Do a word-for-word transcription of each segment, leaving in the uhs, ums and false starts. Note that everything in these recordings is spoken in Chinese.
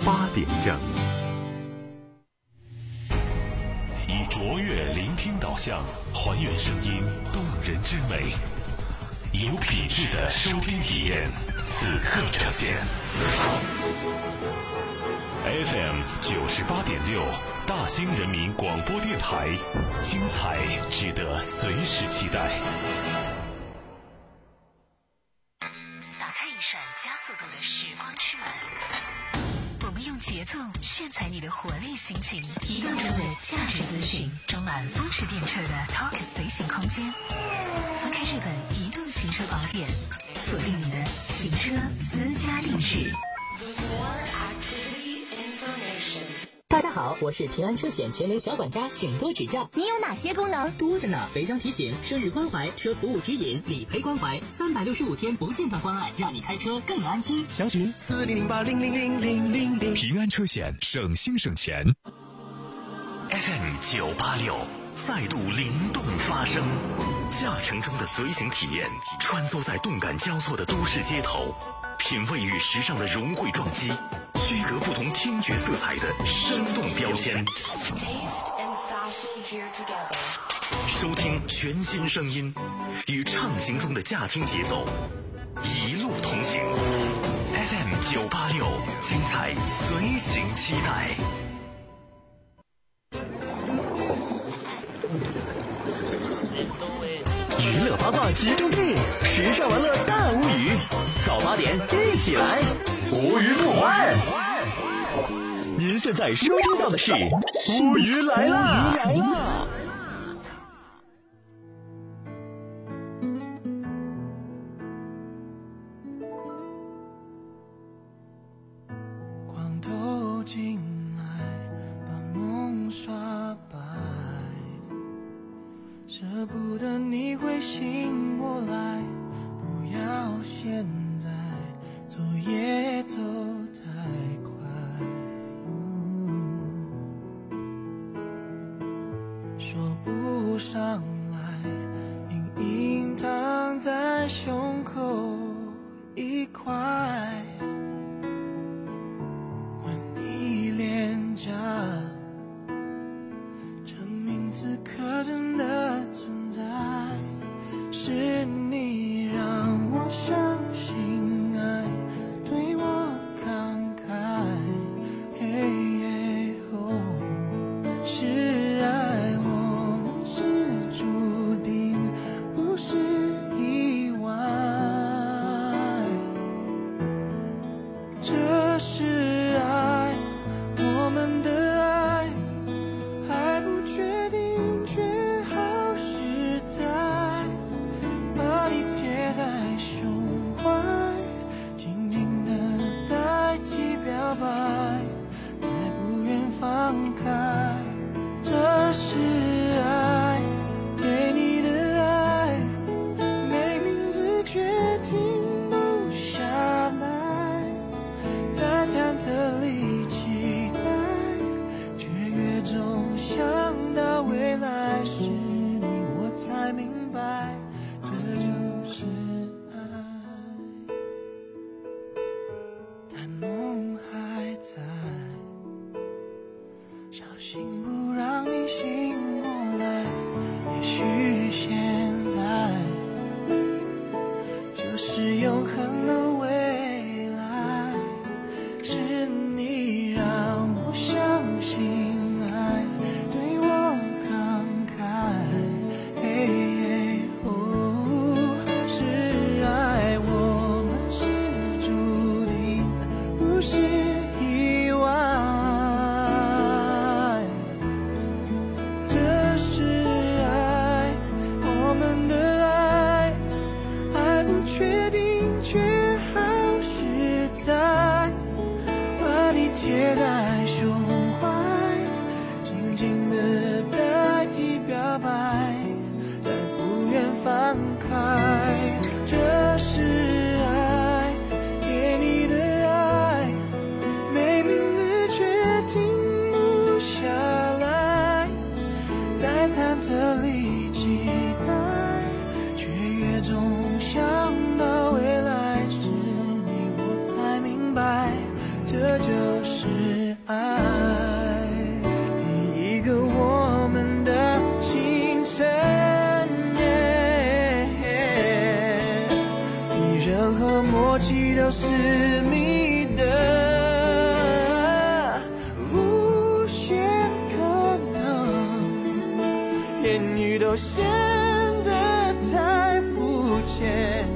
八点正。 以卓越聆听导向，还原声音动人之美，有品质的收听体验，此刻呈现。F M 九十八点六，大兴人民广播电台，精彩值得随时期待。 打开一扇加速度的时光之门，我们用节奏炫彩你的活力心情，移动中的价值资讯，装满风驰电掣的 Talk 随行空间。翻开这本移动行车宝典，锁定你的行车私家定制。 大家好，我是平安车险全能小管家，请多指教。 你有哪些功能？ 多着呢，违章提醒、生日关怀、车服务指引、理赔关怀，三百六十五天不间断关爱，让你开车更安心。 详询四零零八零零零零零零。 平安车险，省心省钱。F M 九八六，再度灵动发声，驾乘中的随行体验，穿梭在动感交错的都市街头，品味与时尚的融汇撞击。区隔不同听觉色彩的生动标签，收听全新声音，与畅行中的驾听节奏一路同行。F M 九八六，精彩随行期待。 娱乐八卦集中地，时尚玩乐大无语，早八点一起来，无语不欢。您现在收听到的是无语来啦！无语来啦！ 光透进来，把梦刷白，舍不得你会醒过来，不要现在昨夜走太快。说不上来，隐隐躺在胸口一块，吻你脸颊，证明此刻真的存在。是你让我相信爱，对我慷慨，嘿嘿哦，是爱。不是意外，这是爱，我们的爱还不确定，却好实在，把你贴在胸怀，静静的代替表白，再不愿放开，这是爱，给你的却停不下来，在忐忑里期待，却越总想到未来是你，我才明白，这就是爱。但梦还在，小心不让你醒过来，也许现在是永恒的未来，是你让我相信爱，对我慷慨，嘿嘿哦，是爱，我们是注定，不是意外，这是爱，我们的确定却好实在，把你贴在胸怀，静静的代替表白，再不愿放开，这是爱，给你的爱，没名字却停不下来，在忐忑里期待，却越总想到未来是你，我才明白，这就是就是爱。第一个我们的清晨，比任何默契都私密的，无限可能，言语都显得太肤浅。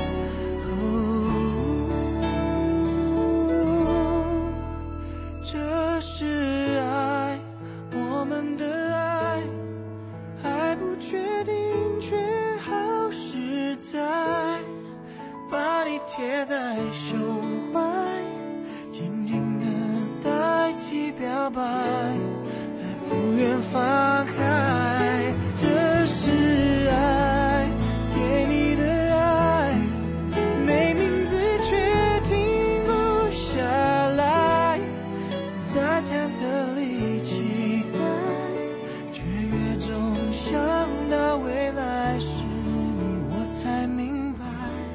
这是爱，我们的爱还不确定，却好实在，把你贴在胸怀，静静的代替表白，再不愿放开。这是爱，给你的爱，没名字却停不下来，在忐忑里期待，却越总想到未来是你，我才明白，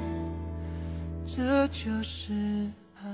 这就是爱。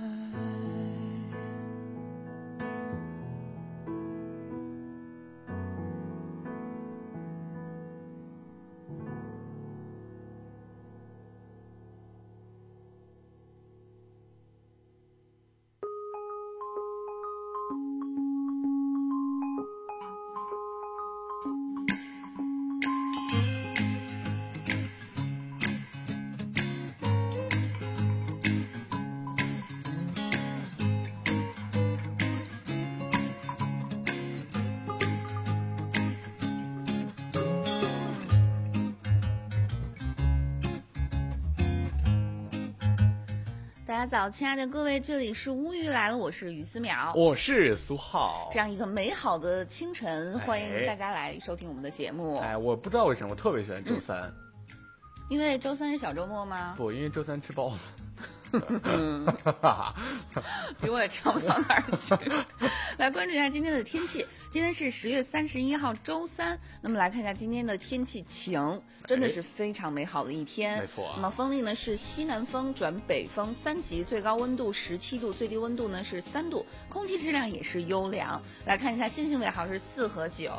大家早，亲爱的各位，这里是乌鱼来了，我是于思淼， 我是苏浩。 这样一个美好的清晨， 哎欢迎大家来收听我们的节目。 哎，我不知道为什么我特别喜欢周三， 嗯、因为周三是小周末吗？ 不，因为周三吃包子。 嗯，比我也强不到哪儿去。来关注一下今天的天气，今天是十月三十一号周三。那么来看一下今天的天气晴，真的是非常美好的一天。 没错、啊。 那么风力呢是西南风转北风三级，最高温度十七度，最低温度呢是三度，空气质量也是优良。来看一下星星尾号是四和九。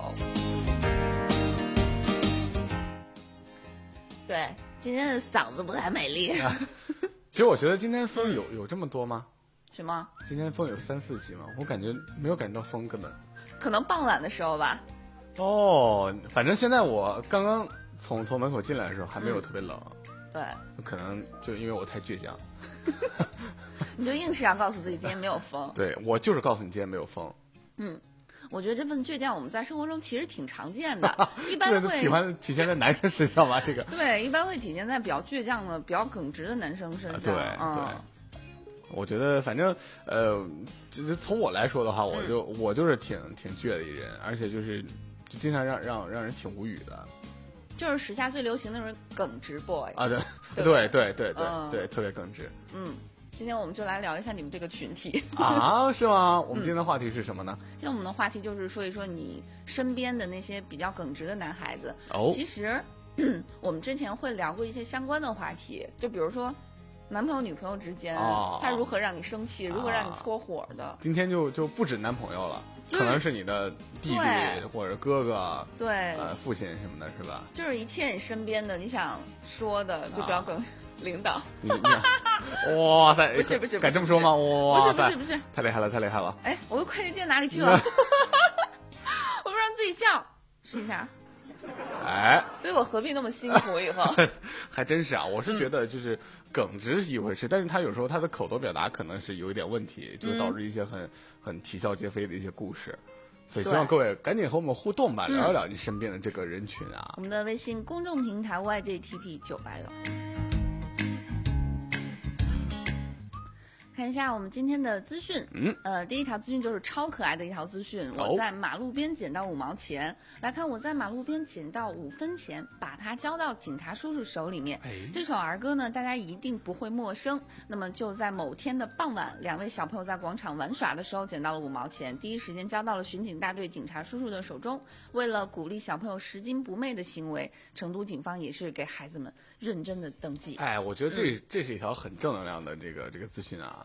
对，今天的嗓子不太美丽。 啊其实我觉得今天风有有这么多吗？ 什么？ 今天风有三四级吗？我感觉没有感觉到风，根本。 可能傍晚的时候吧。 哦，反正现在我刚刚从从门口进来的时候还没有特别冷。 嗯、对。 可能就因为我太倔强。 你就硬是要告诉自己今天没有风。 对，我就是告诉你今天没有风。 嗯。我觉得这份倔强我们在生活中其实挺常见的，一般会体现体现在男生身上吧？这个对，一般会体现在比较倔强的、比较耿直的男生身上。 对、 嗯、 对，我觉得反正呃，就是从我来说的话，我就、嗯、我就是挺挺倔的一人，而且就是就经常让让让人挺无语的。 就是时下最流行的那种耿直 boy 啊，对对对对对对、 嗯、 对，特别耿直。 嗯。今天我们就来聊一下你们这个群体啊，是吗？我们今天的话题是什么呢？ 嗯、今天我们的话题就是说一说你身边的那些比较耿直的男孩子。 哦， 其实我们之前会聊过一些相关的话题，就比如说男朋友女朋友之间， 哦、 他如何让你生气，哦、如何让你搓火的。 今天就就不止男朋友了， 就是、 可能是你的弟弟或者哥哥， 对， 呃，父亲什么的，是吧？ 就是一切你身边的你想说的，就比较耿。啊领导， 你你，哇塞， 不是不是， 敢这么说吗？哇塞， 不是不是不是， 太厉害了，太厉害了！ 哎，我的快递件哪里去了？我不让自己笑，试一下。 哎， 所以我何必那么辛苦？以后还真是啊，我是觉得就是耿直是一回事，嗯、但是他有时候他的口头表达可能是有一点问题，就导致一些很、嗯、很啼笑皆非的一些故事。所以希望各位赶紧和我们互动吧，聊一聊你身边的这个人群啊。 我们的微信公众平台 Y J T P 九八六。看一下我们今天的资讯， 嗯， 呃，第一条资讯就是超可爱的一条资讯， 哦、 我在马路边捡到五毛钱，来看我在马路边捡到五分钱，把它交到警察叔叔手里面。 哎、 这首儿歌呢，大家一定不会陌生。那么就在某天的傍晚，两位小朋友在广场玩耍的时候捡到了五毛钱，第一时间交到了巡警大队警察叔叔的手中。为了鼓励小朋友拾金不昧的行为，成都警方也是给孩子们认真的登记。 哎，我觉得这、嗯、这是一条很正能量的这个这个资讯啊。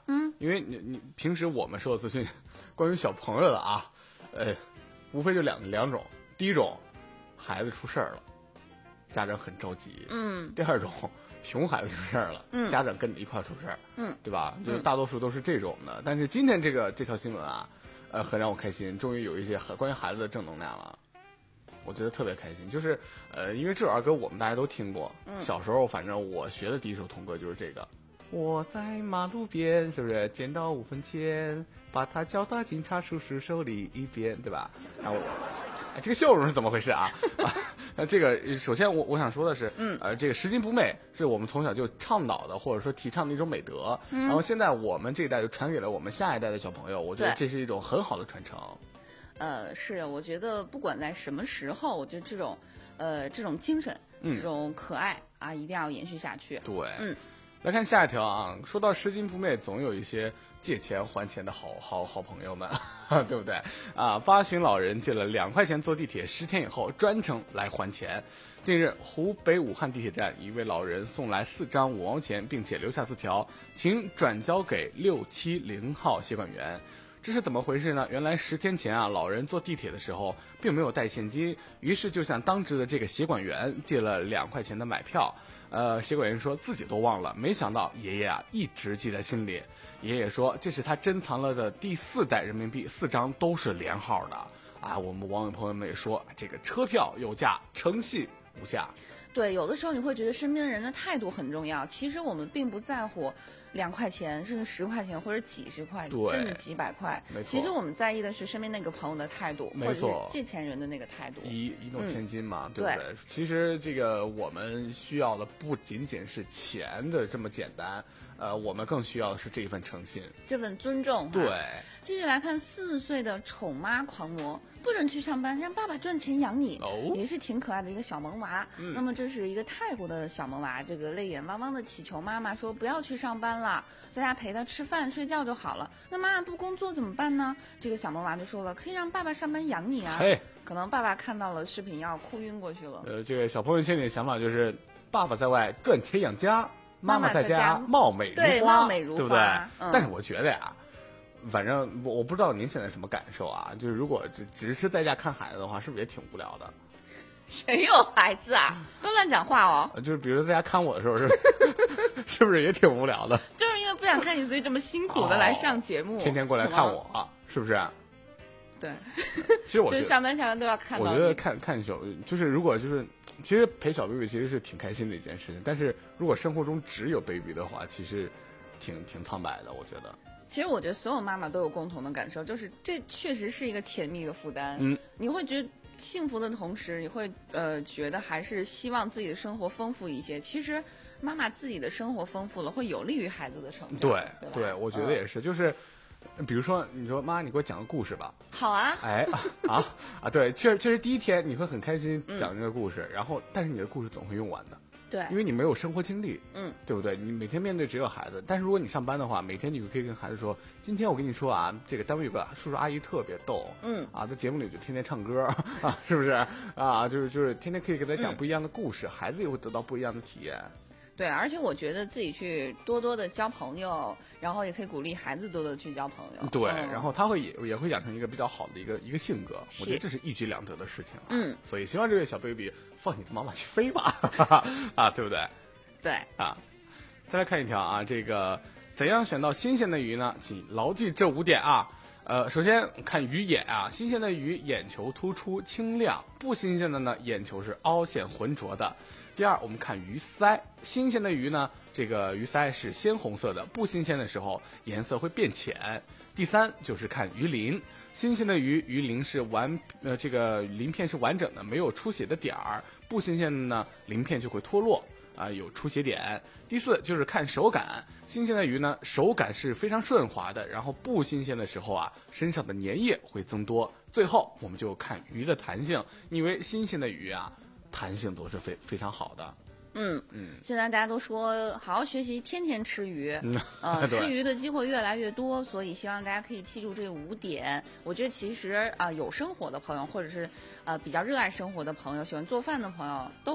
嗯， 因为你你平时我们收的资讯，关于小朋友的啊，呃，无非就两两种，第一种，孩子出事儿了，家长很着急， 嗯， 第二种，熊孩子出事儿了， 嗯， 家长跟着一块儿出事儿， 嗯， 对吧？就是大多数都是这种的。但是今天这个这条新闻啊，呃，很让我开心，终于有一些很关于孩子的正能量了。我觉得特别开心，就是呃，因为这首儿歌我们大家都听过， 嗯、 小时候反正我学的第一首童歌就是这个。我在马路边，是不是捡到五分钱，把它交到警察叔叔手里一边，对吧？然后我，哎，这个笑容是怎么回事啊？那这个首先我我想说的是， 嗯， 呃，这个拾金不昧是我们从小就倡导的，或者说提倡的一种美德。 嗯、 然后现在我们这一代就传给了我们下一代的小朋友，我觉得这是一种很好的传承。 呃，是，我觉得不管在什么时候，我觉得这种，呃，这种精神， 嗯、 这种可爱啊，一定要延续下去。 对， 嗯， 来看下一条啊，说到拾金不昧，总有一些借钱还钱的好好好朋友们，对不对？啊，八旬老人借了两块钱坐地铁，十天以后专程来还钱。近日，湖北武汉地铁站，一位老人送来四张五毛钱，并且留下字条，请转交给六七零号协管员。这是怎么回事呢？原来十天前啊，老人坐地铁的时候并没有带现金，于是就向当值的这个协管员借了两块钱的买票。呃，协管员说自己都忘了，没想到爷爷啊一直记在心里。爷爷说这是他珍藏了的第四袋人民币，四张都是连号的。啊，我们网友朋友们也说，这个车票有价，诚信无价。 对，有的时候你会觉得身边的人的态度很重要，其实我们并不在乎两块钱，甚至十块钱，或者几十块，甚至几百块。 没错， 其实我们在意的是身边那个朋友的态度， 没错， 或者是借钱人的那个态度。 一一诺千金嘛， 嗯、 对不对？对，其实这个我们需要的不仅仅是钱的这么简单，呃，我们更需要的是这一份诚信， 这份尊重。 对。 继续来看，四岁的宠妈狂魔不准去上班，让爸爸赚钱养你， 哦、 也是挺可爱的一个小萌娃。 嗯、 那么这是一个泰国的小萌娃，这个泪眼汪汪的祈求妈妈说不要去上班了，在家陪他吃饭睡觉就好了。那妈妈不工作怎么办呢？这个小萌娃就说了，可以让爸爸上班养你啊。 嘿， 可能爸爸看到了视频要哭晕过去了。 呃，这个小朋友心里的想法就是，爸爸在外赚钱养家， 妈妈在家貌美如花， 对，貌美如花， 对不对？ 嗯、 但是我觉得呀。反正我我不知道您现在什么感受啊？就是如果只只是在家看孩子的话，是不是也挺无聊的？ 谁有孩子啊？不要乱讲话哦！ 就是比如在家看我的时候是，是不是也挺无聊的？ 就是因为不想看你，所以这么辛苦的来上节目， 哦、天天过来看我，啊，是不是？ 对， 其实我就是上班下班都要看到。 我觉得看看小，就是如果就是，其实陪小 baby 其实是挺开心的一件事情。但是如果生活中只有 baby 的话，其实挺挺苍白的，我觉得。 其实我觉得所有妈妈都有共同的感受，就是这确实是一个甜蜜的负担。 嗯， 你会觉得幸福的同时，你会呃觉得还是希望自己的生活丰富一些。其实妈妈自己的生活丰富了，会有利于孩子的成长。 对对对，我觉得也是，嗯、就是比如说你说妈，你给我讲个故事吧。 好啊。 哎啊啊，对，确实确实第一天你会很开心讲这个故事，嗯、然后但是你的故事总会用完的。 对， 因为你没有生活经历， 嗯， 对不对？你每天面对只有孩子，但是如果你上班的话，每天你就可以跟孩子说，今天我跟你说啊，这个单位有个叔叔阿姨特别逗， 嗯， 啊，在节目里就天天唱歌啊，是不是？啊，就是就是天天可以给他讲不一样的故事，嗯、孩子也会得到不一样的体验。 对，而且我觉得自己去多多的交朋友，然后也可以鼓励孩子多多的去交朋友。 对， 嗯、 然后他会也也会养成一个比较好的一个一个性格，我觉得这是一举两得的事情啊。 嗯， 所以希望这位小 baby 放你的妈妈去飞吧，啊，对不对？ 对啊，再来看一条啊，这个怎样选到新鲜的鱼呢？请牢记这五点啊。呃，首先看鱼眼啊，新鲜的鱼眼球突出清亮，不新鲜的呢眼球是凹陷浑浊的。第二，我们看鱼鳃，新鲜的鱼呢，这个鱼鳃是鲜红色的，不新鲜的时候颜色会变浅。第三就是看鱼鳞，新鲜的鱼鱼鳞是完呃这个鳞片是完整的，没有出血的点儿，不新鲜的呢鳞片就会脱落。啊，有出血点。第四就是看手感，新鲜的鱼呢，手感是非常顺滑的，然后不新鲜的时候啊，身上的粘液会增多。最后我们就看鱼的弹性，因为新鲜的鱼啊，弹性都是非非常好的。 嗯嗯，现在大家都说好好学习，天天吃鱼， 嗯、 呃，吃鱼的机会越来越多，所以希望大家可以记住这五点。我觉得其实啊、呃，有生活的朋友，或者是呃比较热爱生活的朋友，喜欢做饭的朋友，都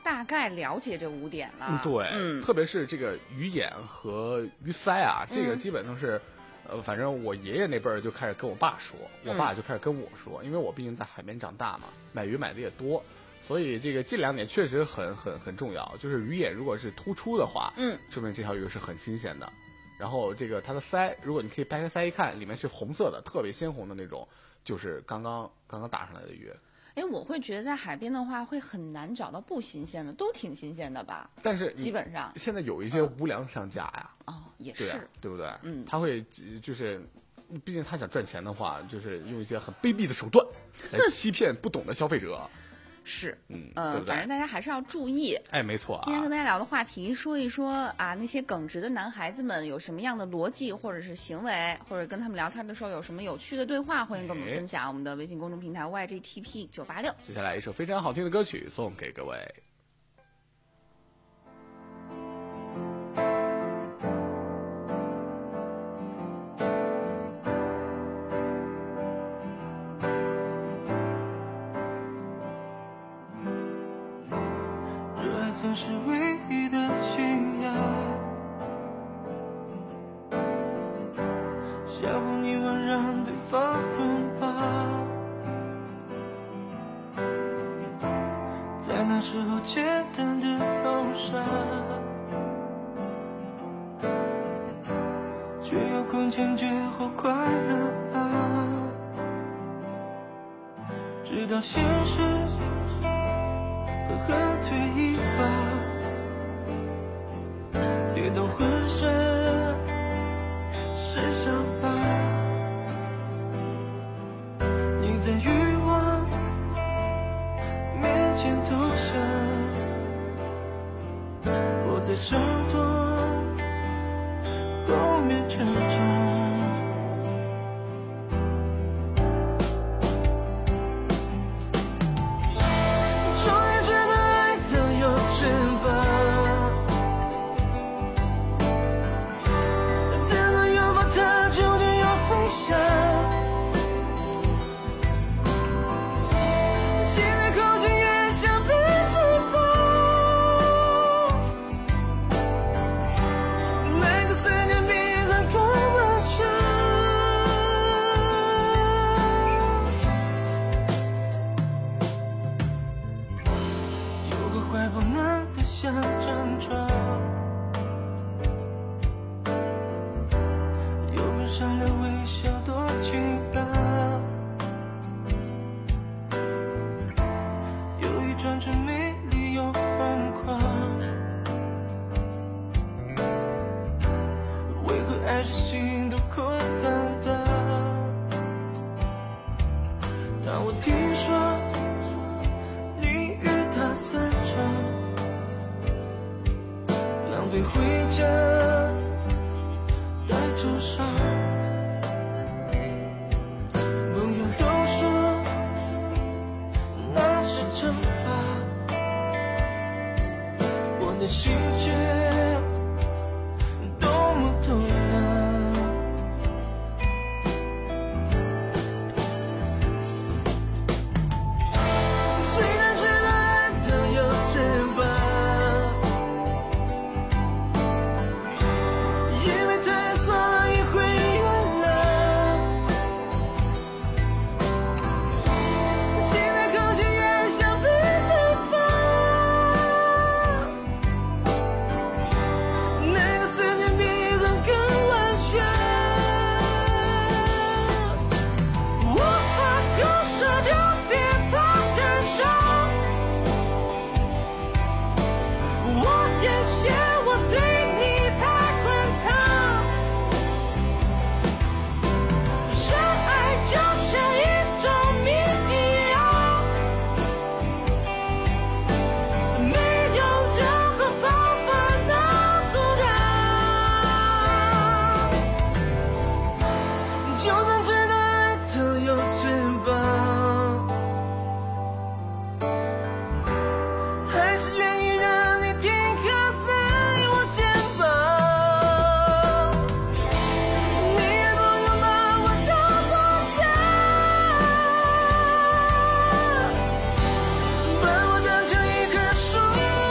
大概了解这五点了。 嗯，对， 嗯， 特别是这个鱼眼和鱼鳃啊，这个基本上是。呃，反正我爷爷那辈儿就开始跟我爸说，我爸就开始跟我说，嗯、因为我毕竟在海边长大嘛，买鱼买的也多，所以这个这两点确实很很很重要。就是鱼眼如果是突出的话， 嗯， 说明这条鱼是很新鲜的。然后这个它的鳃，如果你可以掰开鳃一看，里面是红色的，特别鲜红的那种，就是刚刚刚刚打上来的鱼。 哎，我会觉得在海边的话会很难找到不新鲜的，都挺新鲜的吧？ 但是基本上现在有一些无良商家呀， 嗯、哦，也是， 对、啊，对不对？ 嗯， 他会就是，毕竟他想赚钱的话，就是用一些很卑鄙的手段来欺骗不懂的消费者。 是， 嗯， 呃， 对不对？ 反正大家还是要注意。 哎，没错、啊。 今天跟大家聊的话题，说一说啊，那些耿直的男孩子们有什么样的逻辑或者是行为，或者跟他们聊天的时候有什么有趣的对话，欢迎跟我们分享。我们的微信公众平台 Y G T P 九八六。 接下来一首非常好听的歌曲送给各位。 曾是唯一的信仰，相互遗忘让对方捆绑，在那时候简单的忧伤，却有空坚决后快乐啊，直到现实狠狠推一把，跌到浑身是伤疤。你在欲望面前投降，我在伤痛后面成长。 把我当成一棵树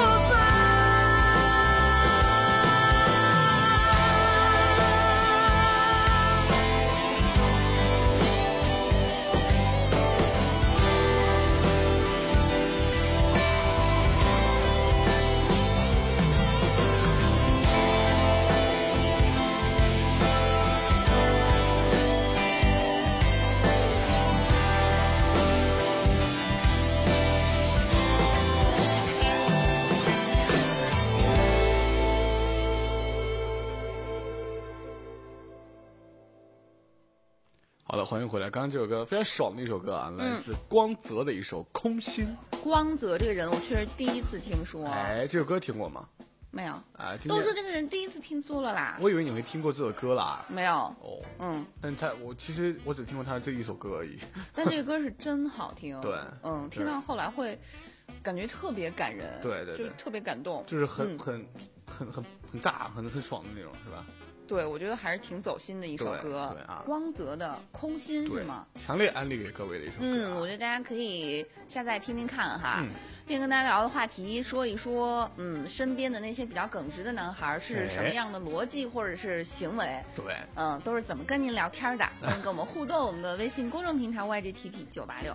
好的，欢迎回来。刚刚这首歌非常爽的一首歌啊，来自光泽的一首《空心》。 光泽这个人，我确实第一次听说。 哎，这首歌听过吗？ 没有啊， 都说这个人第一次听说了啦。 我以为你会听过这首歌啦。 没有。 哦，嗯，但他我其实我只听过他这一首歌而已。 但这个歌是真好听。 对， 嗯，听到后来会感觉特别感人。 对对对， 就特别感动， 就是很、嗯、很很很很炸、很很爽的那种，是吧？ 对，我觉得还是挺走心的一首歌。 对啊， 光泽的《空心》是吗？ 强烈安利给各位的一首歌、啊。 嗯，我觉得大家可以下载听听看哈。嗯、今天跟大家聊的话题，说一说，嗯，身边的那些比较耿直的男孩是什么样的逻辑或者是行为？ 对， 嗯，都是怎么跟您聊天的？欢迎跟我们互动，我们的微信公众平台 Y G T P 九八六。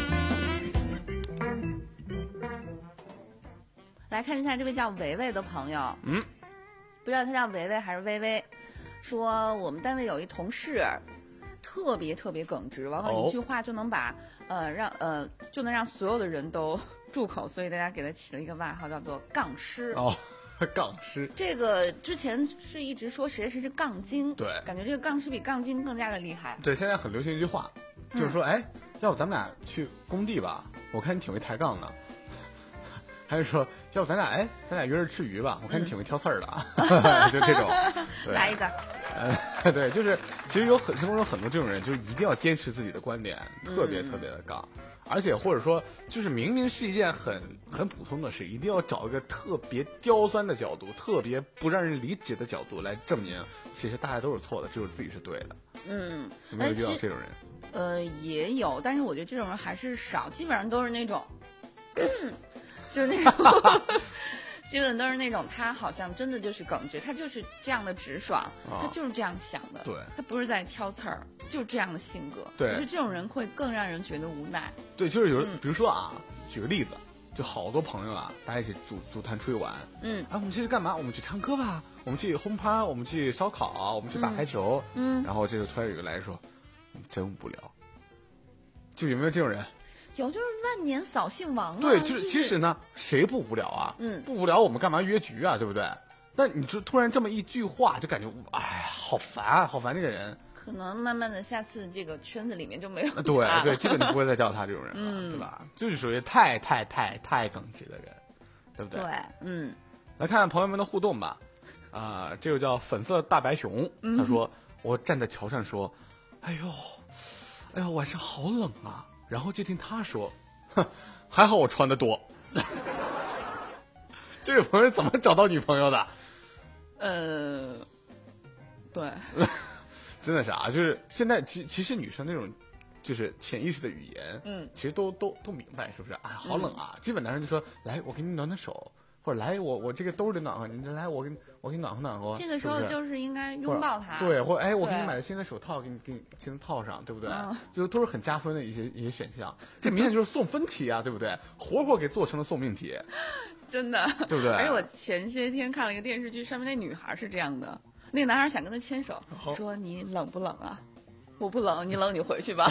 来看一下这位叫维维的朋友， 嗯， 不知道他叫维维还是微微。说我们单位有一同事，特别特别耿直，往往一句话就能把、哦、呃让呃就能让所有的人都住口，所以大家给他起了一个外号叫做杠师。 哦，杠师。这个之前是一直说谁谁是杠精， 对， 感觉这个杠师比杠精更加的厉害。 对，现在很流行一句话，就是说，哎、嗯，要不咱们俩去工地吧？我看你挺会抬杠的。还是说，要不咱俩哎，咱俩约着吃鱼吧？我看你挺会挑刺儿的，嗯、就这种。 来一个。 呃，对，就是其实有很生活中很多这种人，就是一定要坚持自己的观点，特别特别的杠，嗯、而且或者说，就是明明是一件很很普通的事，一定要找一个特别刁钻的角度，特别不让人理解的角度来证明，其实大家都是错的，只有自己是对的。 嗯， 有没有遇到这种人？ 呃，也有，但是我觉得这种人还是少，基本上都是那种。就是那种，基本都是那种，他好像真的就是耿直，他就是这样的直爽，哦、他就是这样想的， 对， 他不是在挑刺儿，就是这样的性格， 对， 就是这种人会更让人觉得无奈。 对，就是有，嗯、比如说啊，举个例子，就好多朋友啊，大家一起组组团出去玩， 嗯， 啊，我们去干嘛？我们去唱歌吧，我们去轰趴，我们去烧烤，我们去打排球， 嗯， 然后这个突然有个来说，真无聊，就有没有这种人？ 有，就是万年扫兴王啊！ 对，就是其实呢，谁不无聊啊？ 嗯， 不无聊，我们干嘛约局啊？对不对？但你就突然这么一句话，就感觉哎，好烦啊，好烦这个人。 可能慢慢的，下次这个圈子里面就没有他。 对对，基本就不会再叫他这种人了， 嗯、 对吧？就是属于太太太太耿直的人，对不对？ 对，嗯。 来看看朋友们的互动吧。啊、呃，这个叫粉色大白熊， 嗯、 他说：“我站在桥上说，哎呦，哎呦，晚上好冷啊。”然后就听他说，哼，还好我穿的多。这位朋友怎么找到女朋友的？ 呃，对， 真的是啊，就是现在其其实女生那种就是潜意识的语言， 嗯， 其实都都都明白，是不是？哎，好冷啊！嗯、基本男生就说，来，我给你暖暖手。或者来我我这个兜里暖和，你来我给你我给你暖和暖和。 这个时候就是应该拥抱他， 对，或者哎我给你买了新的手套，给你给你新的套上，对不对？ 嗯、 就都是很加分的一些一些选项。这明显就是送分题啊，对不对？活活给做成了送命题， 真的， 对不对？ 而且我前些天看了一个电视剧，上面那女孩是这样的，那个男孩想跟她牵手， 哦、 说你冷不冷啊？我不冷，你冷你回去吧。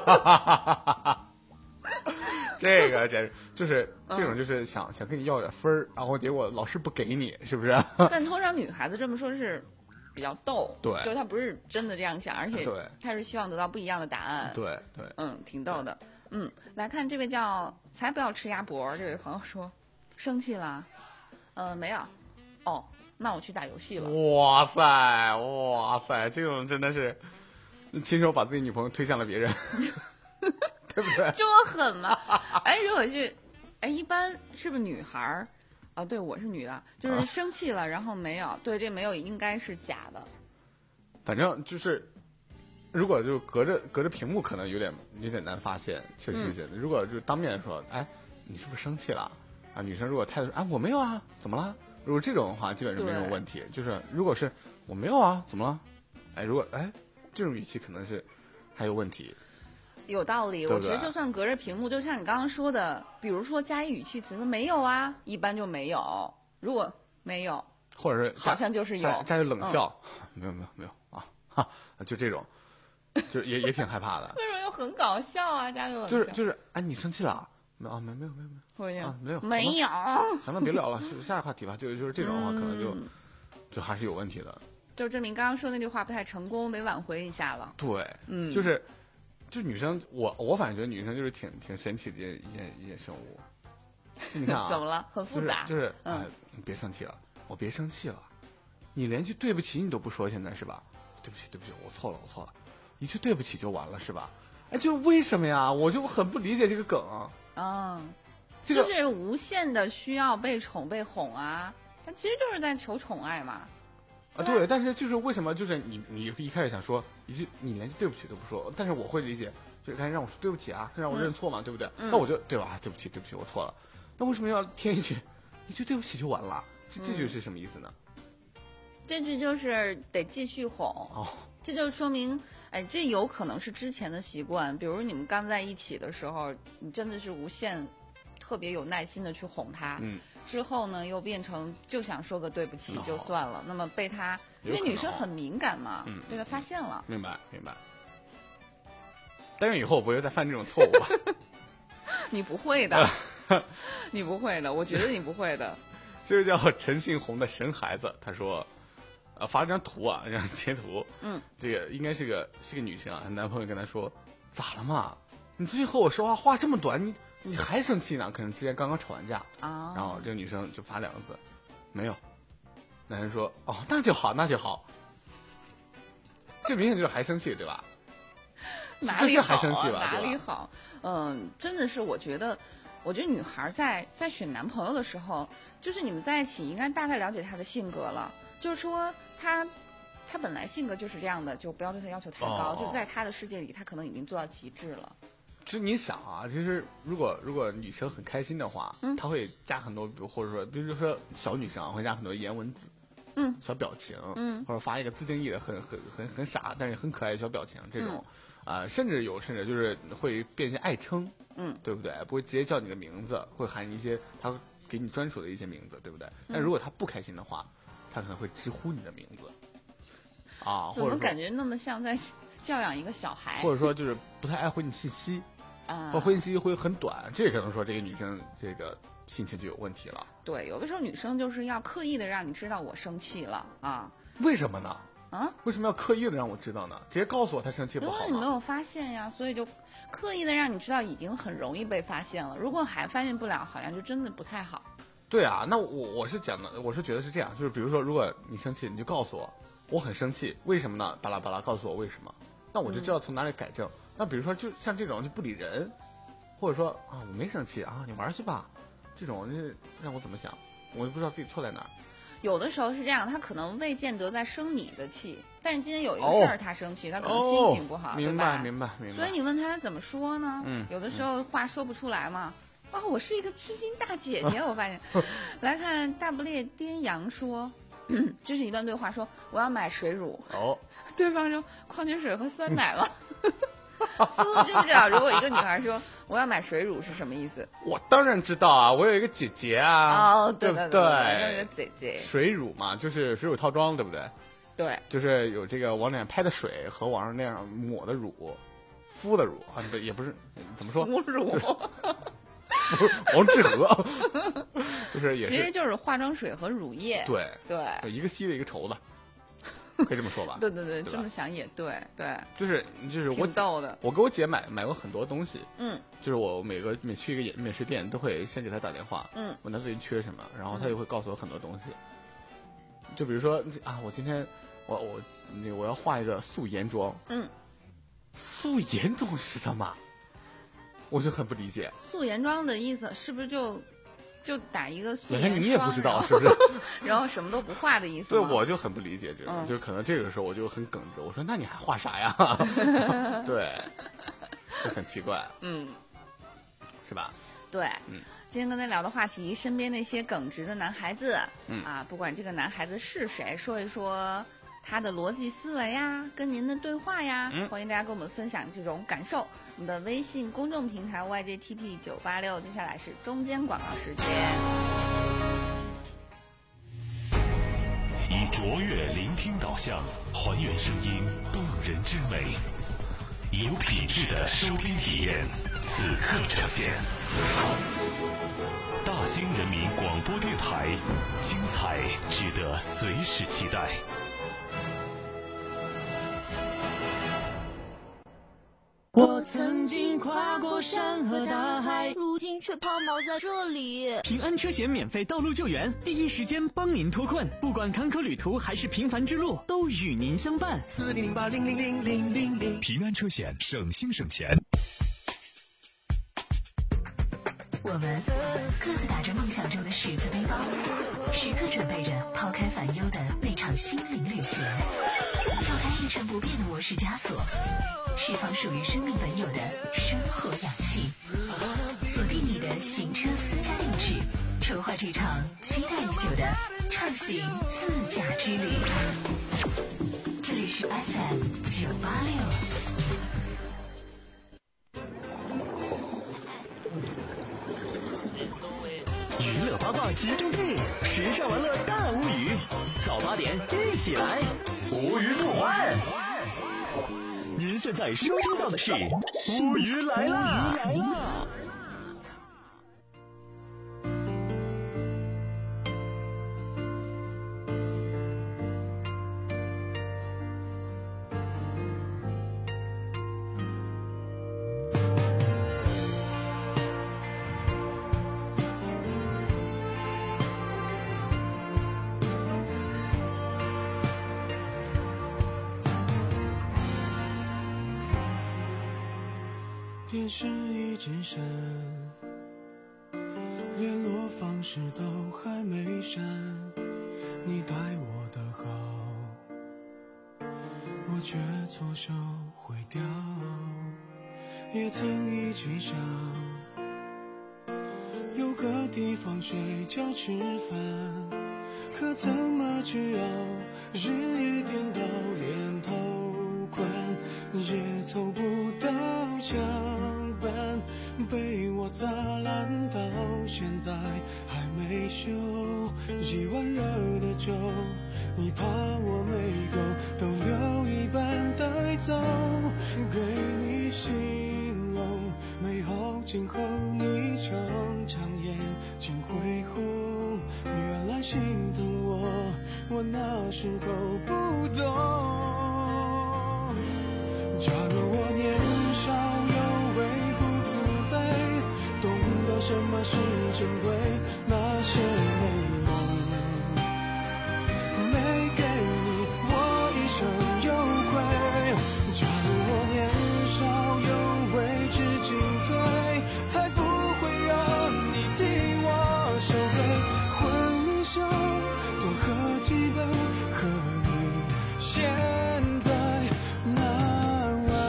这个简直就是这种，就是想、嗯、想跟你要点分儿，然后结果老师不给你，是不是？ 但通常女孩子这么说是比较逗， 对， 就是她不是真的这样想，而且她是希望得到不一样的答案， 对对， 嗯，挺逗的。嗯，来看这位叫才不要吃鸭脖这位朋友说，生气了？呃，没有。哦，那我去打游戏了。 哇塞，哇塞，这种真的是亲手把自己女朋友推向了别人。对不对？ 这么狠吗？哎，如果是，哎，一般是不是女孩儿？啊，对，我是女的，就是生气了，啊、然后没有，对，这没有应该是假的。 反正就是，如果就隔着隔着屏幕，可能有点有点难发现，确实是觉得。嗯、如果就当面说，哎，你是不是生气了？啊，女生如果态度啊，我没有啊，怎么了？如果这种的话，基本上没有问题。就是如果是我没有啊，怎么了？哎，如果哎这种语气可能是还有问题。 有道理，我觉得就算隔着屏幕，就像你刚刚说的，比如说加一语气词说没有啊，一般就没有。如果没有， 或者是好像就是有， 加一冷笑，嗯、没有没有没有啊，哈，就这种，就也也挺害怕的。 为什么又很搞笑啊？加个冷笑， 就是就是，哎，你生气了？没啊，没没有没有没有， 或者啊没有没有， 行了，别聊了，是下一个话题吧。就就是这种的话，可能就、嗯、就还是有问题的。 就证明刚刚说那句话不太成功，得挽回一下了。 对， 嗯， 就是就是女生，我我反正觉得女生就是挺挺神奇的一件一件一件生物。就你看啊， 怎么了？很复杂。 就是，就是嗯、 哎，你别生气了，我别生气了，你连句对不起你都不说，现在是吧？对不起，对不起，我错了，我错了，一句对不起就完了是吧？哎，就为什么呀？我就很不理解这个梗啊。 嗯， 这个就是无限的需要被宠被哄啊，他其实就是在求宠爱嘛。 啊，对，但是就是为什么就是你你一开始想说一句你连句对不起都不说，但是我会理解，就是刚才让我说对不起啊，是让我认错嘛，嗯、对不对？ 嗯、 那我就对吧？对不起，对不起，我错了。那为什么要添一句一句对不起就完了？这这句是什么意思呢？ 嗯、这句就是得继续哄。 哦， 这就说明，哎，这有可能是之前的习惯，比如你们刚在一起的时候，你真的是无限、特别有耐心的去哄他。 嗯。 之后呢，又变成就想说个对不起就算了。哦、那么被他，因为女生很敏感嘛， 嗯， 被他发现了。 明白，明白。但是以后我不会再犯这种错误吧？ 你不会的，你不会的，我觉得你不会的。 这个叫陈信红的神孩子，他说，呃，发了张图啊，这张截图， 嗯， 这个应该是个是个女生啊，她男朋友跟她说，咋了嘛？你最近和我说话话这么短，你你还生气呢？可能之前刚刚吵完架啊，然后这个女生就发两个字，没有。男人说，哦，那就好，那就好。这明显就是还生气，对吧？ 哪里好、啊、 还生气吧？ 哪里好？嗯，真的是，我觉得，我觉得女孩在在选男朋友的时候，就是你们在一起应该大概了解他的性格了。就是说他，他本来性格就是这样的，就不要对他要求太高。哦、就在他的世界里，他可能已经做到极致了。 其实你想啊，其实如果如果女生很开心的话， 嗯， 她会加很多，比如或者说，比如说小女生啊，会加很多颜文字。 嗯， 小表情， 嗯， 或者发一个自定义的很很很很傻，但是很可爱的小表情，这种，啊、 嗯呃， 甚至有甚至就是会变一些爱称， 嗯， 对不对？不会直接叫你的名字，会喊一些他给你专属的一些名字，对不对？但如果他不开心的话，他可能会直呼你的名字，啊， 怎么感觉那么像在教养一个小孩？ 或者说就是不太爱回你信息， 啊， 或回信息会很短，这可能说这个女生这个心情就有问题了。 对，有的时候女生就是要刻意的让你知道我生气了啊。 为什么呢？ 啊？ 为什么要刻意的让我知道呢？直接告诉我她生气不好吗？ 因为你没有发现呀，所以就刻意的让你知道，已经很容易被发现了。如果还发现不了，好像就真的不太好。 对啊，那我我是讲的，我是觉得是这样，就是比如说，如果你生气，你就告诉我，我很生气，为什么呢？巴拉巴拉，告诉我为什么，那我就知道从哪里改正。嗯、那比如说，就像这种就不理人，或者说啊，我没生气啊，你玩去吧。这种是让我怎么想，我就不知道自己错在哪儿。 有的时候是这样，他可能未见得在生你的气，但是今天有一个事儿他生气，哦、他可能心情不好， 哦、 对吧？ 明白明白明白。 所以你问他怎么说呢？ 嗯， 有的时候话说不出来嘛。啊、哦，我是一个知心大姐姐，我发现。来看大不列颠羊说，这是一段对话，说我要买水乳。 哦。 对方说矿泉水和酸奶吗？苏苏知不知道，如果一个女孩说我要买水乳是什么意思？ 我当然知道啊，我有一个姐姐啊， 哦，对对对对，有个姐姐。 水乳嘛，就是水乳套装，对不对？ 对， 就是有这个往脸上拍的水和往上那样抹的乳，敷的乳啊，也不是怎么说？ 敷乳。 不是王致和，就是也是， 其实就是化妆水和乳液。 对对， 一个稀的，一个稠的。可以这么说吧？ 对对对，这么想也对对。 就是就是我逗的， 我给我姐买买过很多东西， 嗯， 就是我每个每去一个美食店都会先给她打电话， 嗯， 问她最近缺什么，然后她就会告诉我很多东西。嗯、就比如说啊，我今天我我那我要画一个素颜妆， 嗯， 素颜妆是什么？我就很不理解。 素颜妆的意思是不是就？就打一个素颜霜， 你也不知道是不是？ 然后什么都不画的意思。 对，我就很不理解这种， 嗯、 就是可能这个时候我就很耿直，我说那你还画啥呀？对，就很奇怪， 嗯， 是吧？ 对， 嗯， 今天跟他聊的话题，身边那些耿直的男孩子， 嗯啊，不管这个男孩子是谁，说一说他的逻辑思维呀，跟您的对话呀， 嗯、 欢迎大家跟我们分享这种感受。我们的微信公众平台 Y J T P 九八六，接下来是中间广告时间。 以卓越聆听导向，还原声音动人之美，以有品质的收听体验，此刻呈现。大兴人民广播电台，精彩值得随时期待。 我曾经跨过山和大海， 如今却抛锚在这里。 平安车险免费道路救援，第一时间帮您脱困，不管坎坷旅途还是平凡之路，都与您相伴。 四零零八零零零零零零， 平安车险，省心省钱。 我们各自打着梦想中的十字背包，时刻准备着抛开烦忧的那场心灵旅行，跳开一成不变的模式枷锁，释放属于生命本有的生活氧气，锁定你的行车私家定制，筹划这场期待已久的畅行自驾之旅。这里是 F M 九八六。 娱乐八卦集中地，时尚玩乐大无语。早八点一起来，无语不欢。您现在收听到的是无语来啦！来啦！ 电视一直闪，联络方式都还没删，你待我的好，我却错手毁掉。也曾一起想有个地方睡觉吃饭，可怎么去熬，日夜颠倒连头困也凑不到墙板，被我砸烂到现在还没修。一碗热的粥，你怕我没够，都留一半带走，给你形容美好今后，你常常眼睛会红。原来心疼我，我那时候不懂。假如我年少有为不自卑，懂得什么是珍贵，那些美梦没给你，我一生有愧。假如我年少有为知进退，才不会让你替我受罪。婚礼上多喝几杯，和你现在难为。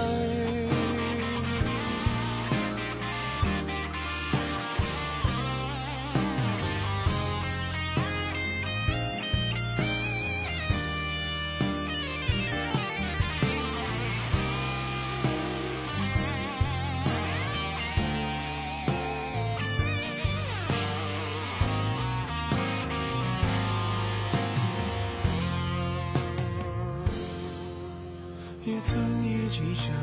也曾一起想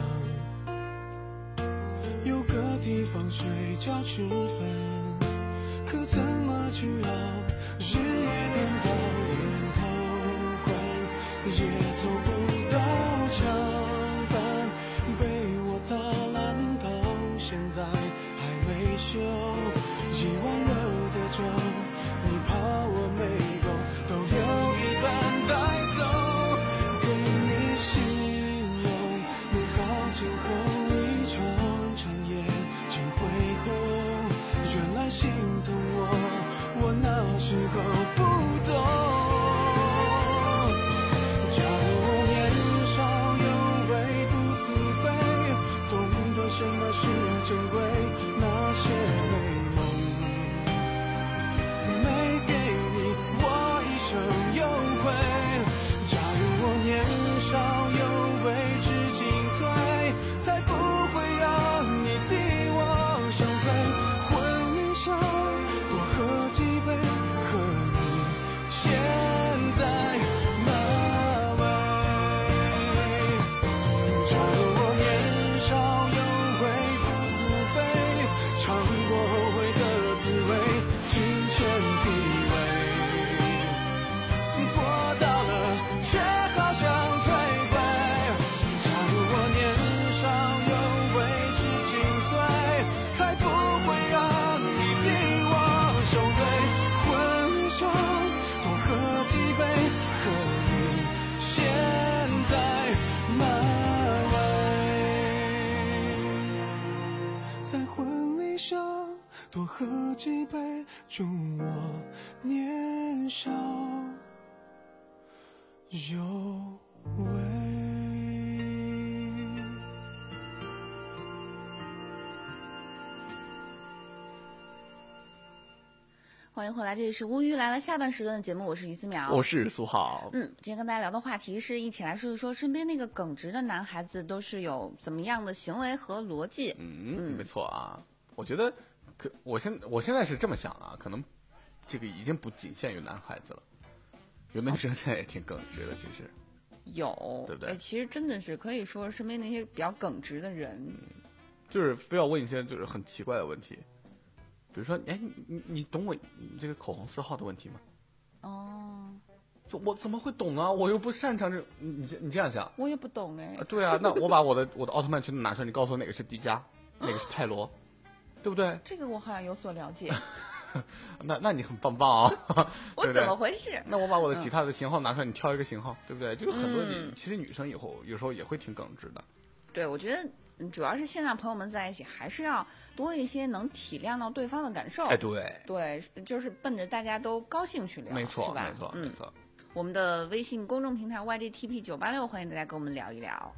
有个地方睡觉吃饭，可怎么去熬，日夜颠倒连头困也凑不到墙板，被我砸烂到现在还没修。一碗热的粥，你怕我没够，都留一半带走，给你形容美好今后，你常常眼睛会红。原来心疼我，我那时候不懂。假如我年少有为不自卑，懂得什么是珍贵，那些美梦没给你，我一生有愧。假如我年少有为知进退，才不会让你替我受罪。婚礼上多喝几杯，和你现在难为。假如我年少有为不自卑， 在婚礼上多喝几杯，祝我年少有为。 欢迎回来，这里是乌鱼来了下半时段的节目，我是于思苗， 我是苏浩。 嗯，今天跟大家聊的话题是一起来说一说身边那个耿直的男孩子都是有怎么样的行为和逻辑。 嗯，嗯没错啊，我觉得可我现我现在是这么想啊，可能这个已经不仅限于男孩子了，有的女生现在也挺耿直的，其实有， 对不对？ 其实真的是可以说身边那些比较耿直的人， 嗯、就是非要问一些就是很奇怪的问题。比如说，哎，你你你懂我你这个口红色号的问题吗？ 哦， 就我怎么会懂呢？我又不擅长这，你你这样想， 我也不懂哎。 啊对啊，那我把我的我的奥特曼全拿出来，你告诉我哪个是迪迦，哪个是泰罗，对不对？ 这个我好像有所了解。 那那你很棒棒啊！ 我怎么回事？ 那我把我的吉他的型号拿出来，你挑一个型号，对不对？就是很多女， 嗯、 其实女生以后有时候也会挺耿直的。 对，我觉得。主要是线上朋友们在一起，还是要多一些能体谅到对方的感受。 哎，对， 对，就是奔着大家都高兴去聊， 没错， 是吧？ 没错， 嗯、 没错。 我们的微信公众平台 Y G T P 九八六，欢迎大家跟我们聊一聊。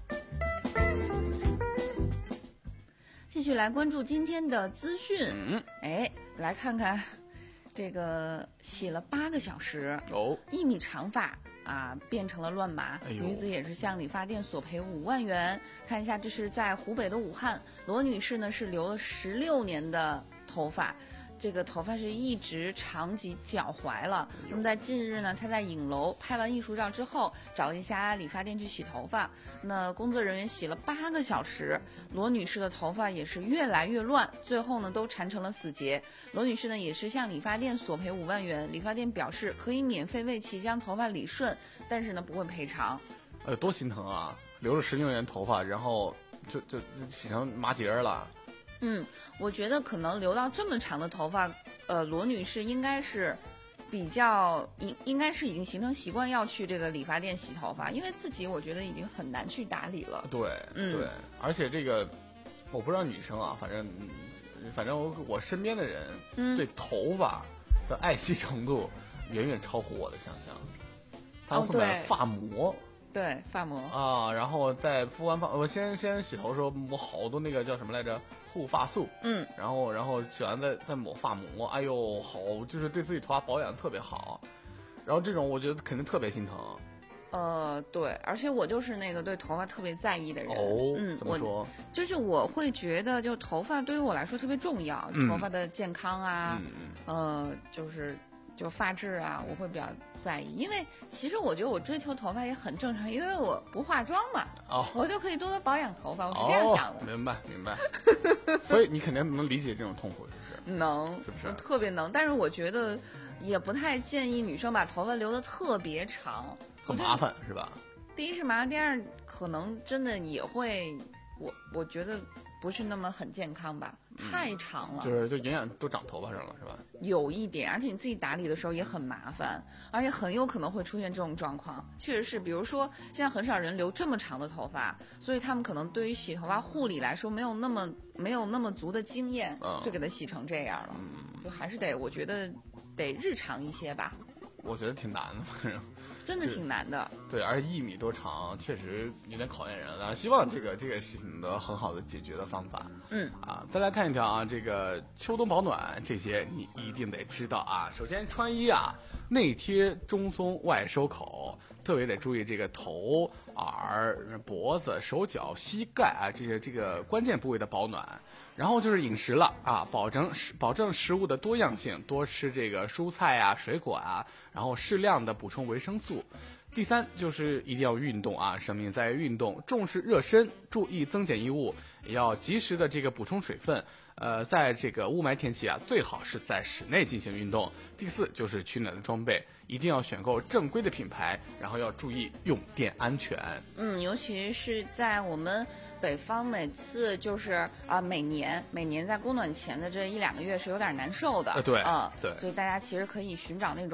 继续来关注今天的资讯。 嗯， 哎，来看看这个洗了八个小时哦， 一米长发。啊，变成了乱麻， 哎、 女子也是向理发店索赔五万元。看一下，这是在湖北的武汉，罗女士呢是留了十六年的头发，这个头发是一直长及脚踝了。那么在近日呢，她在影楼拍了艺术照之后，找了一家理发店去洗头发。那工作人员洗了八个小时，罗女士的头发也是越来越乱，最后呢都缠成了死结。罗女士呢也是向理发店索赔五万元，理发店表示可以免费为其将头发理顺，但是呢不会赔偿。 呃，多心疼啊！留了十六年头发，然后就就就洗成麻结了。 嗯，我觉得可能留到这么长的头发，呃，罗女士应该是比较应应该是已经形成习惯要去这个理发店洗头发，因为自己我觉得已经很难去打理了。 对， 嗯、 对，而且这个我不知道女生啊，反正反正我我身边的人、 嗯、 对头发的爱惜程度远远超乎我的想象，他们会买发膜。 哦对，发膜啊，然后在敷完发，我先先洗头的时候抹好多那个叫什么来着，护发素， 嗯， 然后然后洗完再再抹发膜，哎呦，好，就是对自己头发保养特别好，然后这种我觉得肯定特别心疼。 呃，对，而且我就是那个对头发特别在意的人。 哦， 嗯， 怎么说？ 就是我会觉得，就头发对于我来说特别重要， 嗯、 头发的健康啊， 嗯、 呃，就是。就发质啊，我会比较在意，因为其实我觉得我追求头发也很正常，因为我不化妆嘛， 哦， 我就可以多多保养头发，我是这样想的。 哦、明白明白，所以你肯定能理解这种痛苦，是不是？ 能， 是不是？ 我特别能，但是我觉得也不太建议女生把头发留得特别长， 很麻烦是吧？ 第一是麻烦，第二可能真的也会，我我觉得。不是那么很健康吧，太长了， 嗯、就是就营养都长头发上了，是吧？ 有一点，而且你自己打理的时候也很麻烦，而且很有可能会出现这种状况。确实是，比如说现在很少人留这么长的头发，所以他们可能对于洗头发护理来说没有那么没有那么足的经验， 嗯、 就给它洗成这样了。 嗯， 就还是得，我觉得得日常一些吧。 我觉得挺难的，反正真的挺难的。 对，而且一米多长，确实有点考验人了。希望这个这个事情得很好的解决的方法。 嗯啊，再来看一条啊，这个秋冬保暖这些你一定得知道啊。首先穿衣啊，内贴中松外收口，特别得注意这个头、耳、脖子、手脚、膝盖啊这些这个关键部位的保暖。然后就是饮食了啊，保证食保证食物的多样性，多吃这个蔬菜啊、水果啊，然后适量的补充维生素。第三就是一定要运动啊，生命在于运动，重视热身，注意增减衣物，也要及时的这个补充水分。呃，在这个雾霾天气啊，最好是在室内进行运动。第四就是取暖的装备，一定要选购正规的品牌，然后要注意用电安全。 嗯，尤其是在我们北方，每次就是啊、呃，每年每年在供暖前的这一两个月是有点难受的。 呃、对， 啊、 对， 所以大家其实可以寻找那种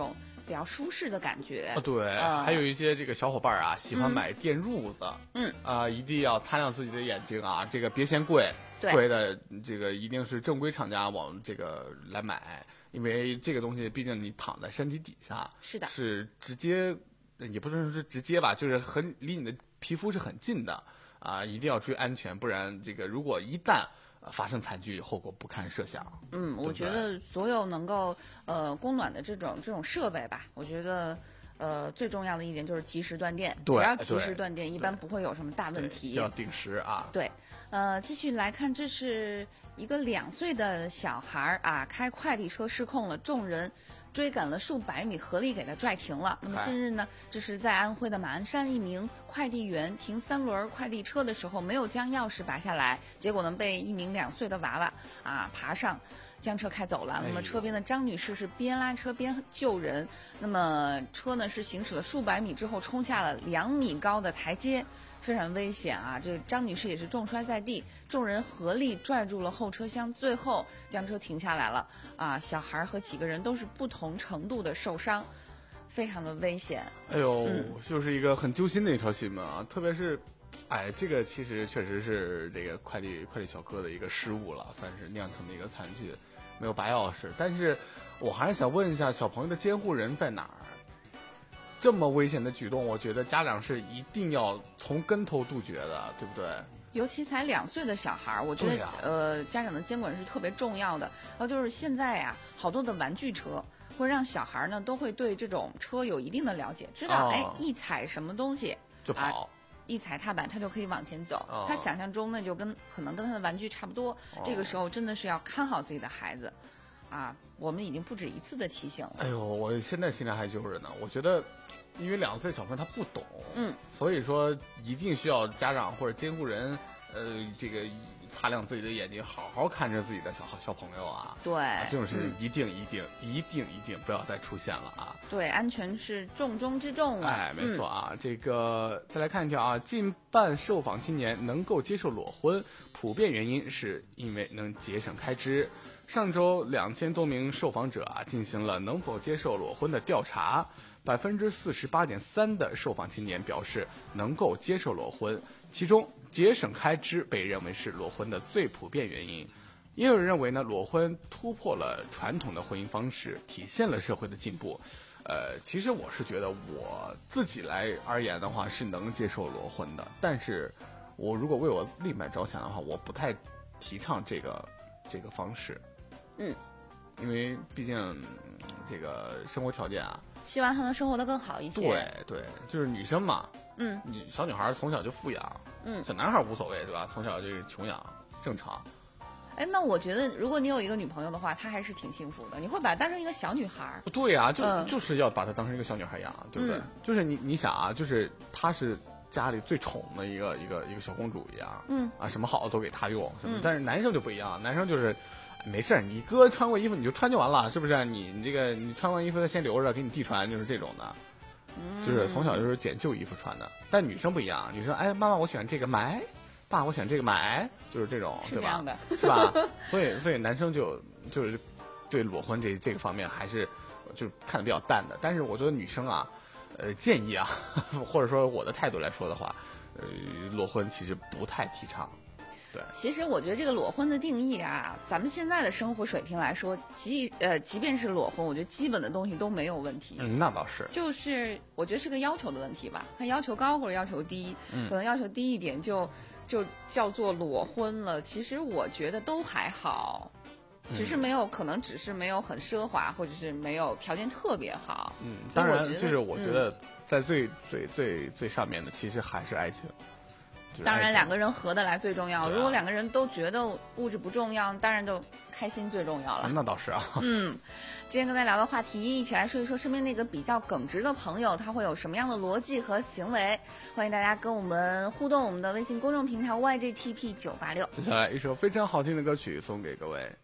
比较舒适的感觉。 啊，对， 呃、 还有一些这个小伙伴啊，喜欢买电褥子， 嗯啊、呃，一定要擦亮自己的眼睛啊，这个别嫌贵，贵的这个一定是正规厂家往这个来买，因为这个东西毕竟你躺在身体底下， 是的， 是直接，也不是是直接吧，就是很离你的皮肤是很近的啊，一定要注意安全，不然这个如果一旦发生惨剧，后果不堪设想。 嗯， 对对我觉得所有能够呃供暖的这种这种设备吧，我觉得呃最重要的一点就是及时断电，只要及时断电，一般不会有什么大问题。 要定时啊。 对，呃，继续来看，这是一个两岁的小孩啊，开快递车失控了，众人追赶了数百米，合力给他拽停了。那么近日呢，这是在安徽的马鞍山，一名快递员停三轮快递车的时候，没有将钥匙拔下来，结果呢被一名两岁的娃娃啊爬上，将车开走了。那么车边的张女士是边拉车边救人，那么车呢是行驶了数百米之后冲下了两米高的台阶。非常危险啊！这张女士也是重摔在地，众人合力拽住了后车厢，最后将车停下来了。啊，小孩和几个人都是不同程度的受伤，非常的危险。 哎呦， 嗯、 就是一个很揪心的一条新闻啊！特别是，哎，这个其实确实是这个快递快递小哥的一个失误了，算是酿成的一个惨剧，没有拔钥匙。但是我还是想问一下，小朋友的监护人在哪儿？这么危险的举动，我觉得家长是一定要从根头杜绝的，对不对？ 尤其才两岁的小孩，我觉得、 啊、 呃，家长的监管是特别重要的。然后就是现在呀、啊，好多的玩具车会让小孩呢都会对这种车有一定的了解，知道、哦、哎一踩什么东西就跑。 啊一踩踏板，他就可以往前走。 哦、 他想象中呢，就跟可能跟他的玩具差不多。哦、这个时候真的是要看好自己的孩子，啊，我们已经不止一次的提醒了。 哎呦，我现在心里还揪着呢。我觉得，因为两岁小朋友他不懂， 嗯， 所以说一定需要家长或者监护人，呃，这个擦亮自己的眼睛，好好看着自己的小小朋友啊。 对， 啊、这种事一定、嗯、一定一定一定不要再出现了啊。 对，安全是重中之重啊。 哎，没错啊。嗯、这个再来看一条啊，近半受访青年能够接受裸婚，普遍原因是因为能节省开支。上周两千多名受访者啊进行了能否接受裸婚的调查，百分之四十八点三的受访青年表示能够接受裸婚，其中节省开支被认为是裸婚的最普遍原因。也有人认为呢，裸婚突破了传统的婚姻方式，体现了社会的进步。呃，其实我是觉得我自己来而言的话是能接受裸婚的，但是我如果为我另一半着想的话，我不太提倡这个这个方式。 嗯， 因为毕竟这个生活条件啊， 希望她能生活得更好一些。 对对，就是女生嘛， 嗯， 女小女孩从小就富养， 嗯， 小男孩无所谓，对吧？从小就是穷养，正常。 哎，那我觉得如果你有一个女朋友的话，她还是挺幸福的。你会把她当成一个小女孩。 对呀、啊，就、 嗯、 就是要把她当成一个小女孩养，对不对？嗯、就是你你想啊，就是她是家里最宠的一个一个一个小公主一样， 嗯啊，什么好的都给她用，什么。 嗯、 但是男生就不一样，男生就是。没事，你哥穿过衣服你就穿就完了，是不是？你你这个你穿完衣服他先留着给你弟穿，就是这种的， 嗯、 就是从小就是捡旧衣服穿的。但女生不一样，女生哎，妈妈我喜欢这个买，爸我喜欢这个买，就是这种， 是这样的， 是吧？所以所以男生就就是对裸婚这这个方面还是就看得比较淡的。但是我觉得女生啊，呃，建议啊，或者说我的态度来说的话，呃，裸婚其实不太提倡。对， 其实我觉得这个裸婚的定义啊，咱们现在的生活水平来说，即呃，即便是裸婚，我觉得基本的东西都没有问题。 嗯，那倒是。 就是我觉得是个要求的问题吧，看要求高或者要求低， 嗯、 可能要求低一点就就叫做裸婚了。其实我觉得都还好，只是没有、嗯、可能只是没有很奢华，或者是没有条件特别好。 嗯，当然，就是我觉得在最、嗯、最最最上面的，其实还是爱情。 当然，两个人合得来最重要。如果两个人都觉得物质不重要，当然就开心最重要了。 那倒是啊。 嗯，今天跟大家聊的话题，一起来说一说身边那个比较耿直的朋友，他会有什么样的逻辑和行为？欢迎大家跟我们互动，我们的微信公众平台 Y G T P 九八六。 接下来一首非常好听的歌曲送给各位。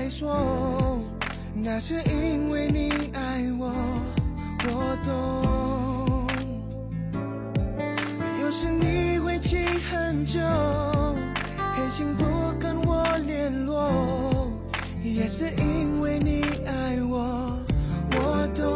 来说，那是因为你爱我，我懂。有时你会气很久，黑心不跟我联络，也是因为你爱我，我懂。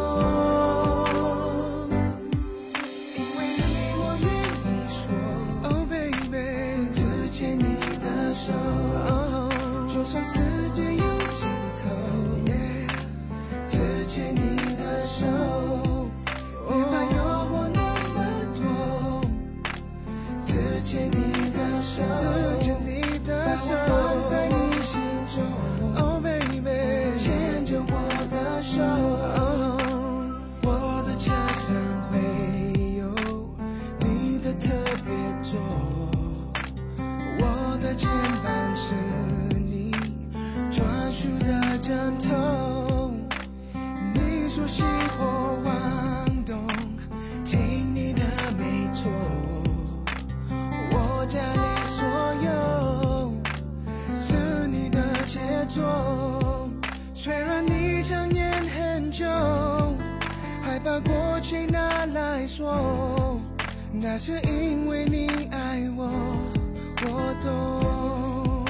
因为你我愿意说 Oh baby， 只牵你的手， oh， 就算世界有尽头， yeah， 只牵你的手，别怕诱惑那么多，只牵你的手，只牵你的手，把我放在你心中 Oh baby， 牵着我的手， oh， 我的车上会有你的特别座，我的肩膀是你专属的枕头，你说熄火忘动，听你的没错，我家里所有是你的杰作，虽然你常念很久，害怕过去拿来说，那是因为你爱我，我懂。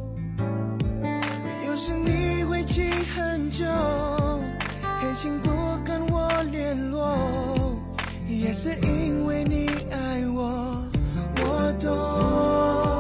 有时你会气很久，黑心不跟我联络，也是因为你爱我，我懂。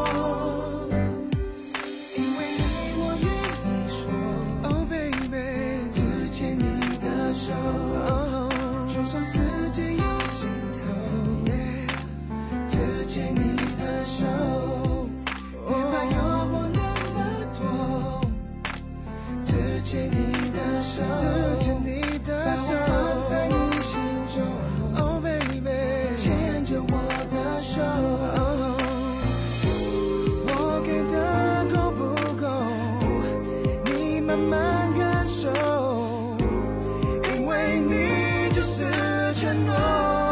因为你我愿意说 Oh baby， 只牵你的手， oh， 就算世界有尽头， yeah， 只牵你的手，别怕诱惑那么多，只牵你的手，只牵你的手，把我放在你心中 Oh baby， 牵着我的手， oh， 我给的够不够，你慢慢感受，因为你就是承诺。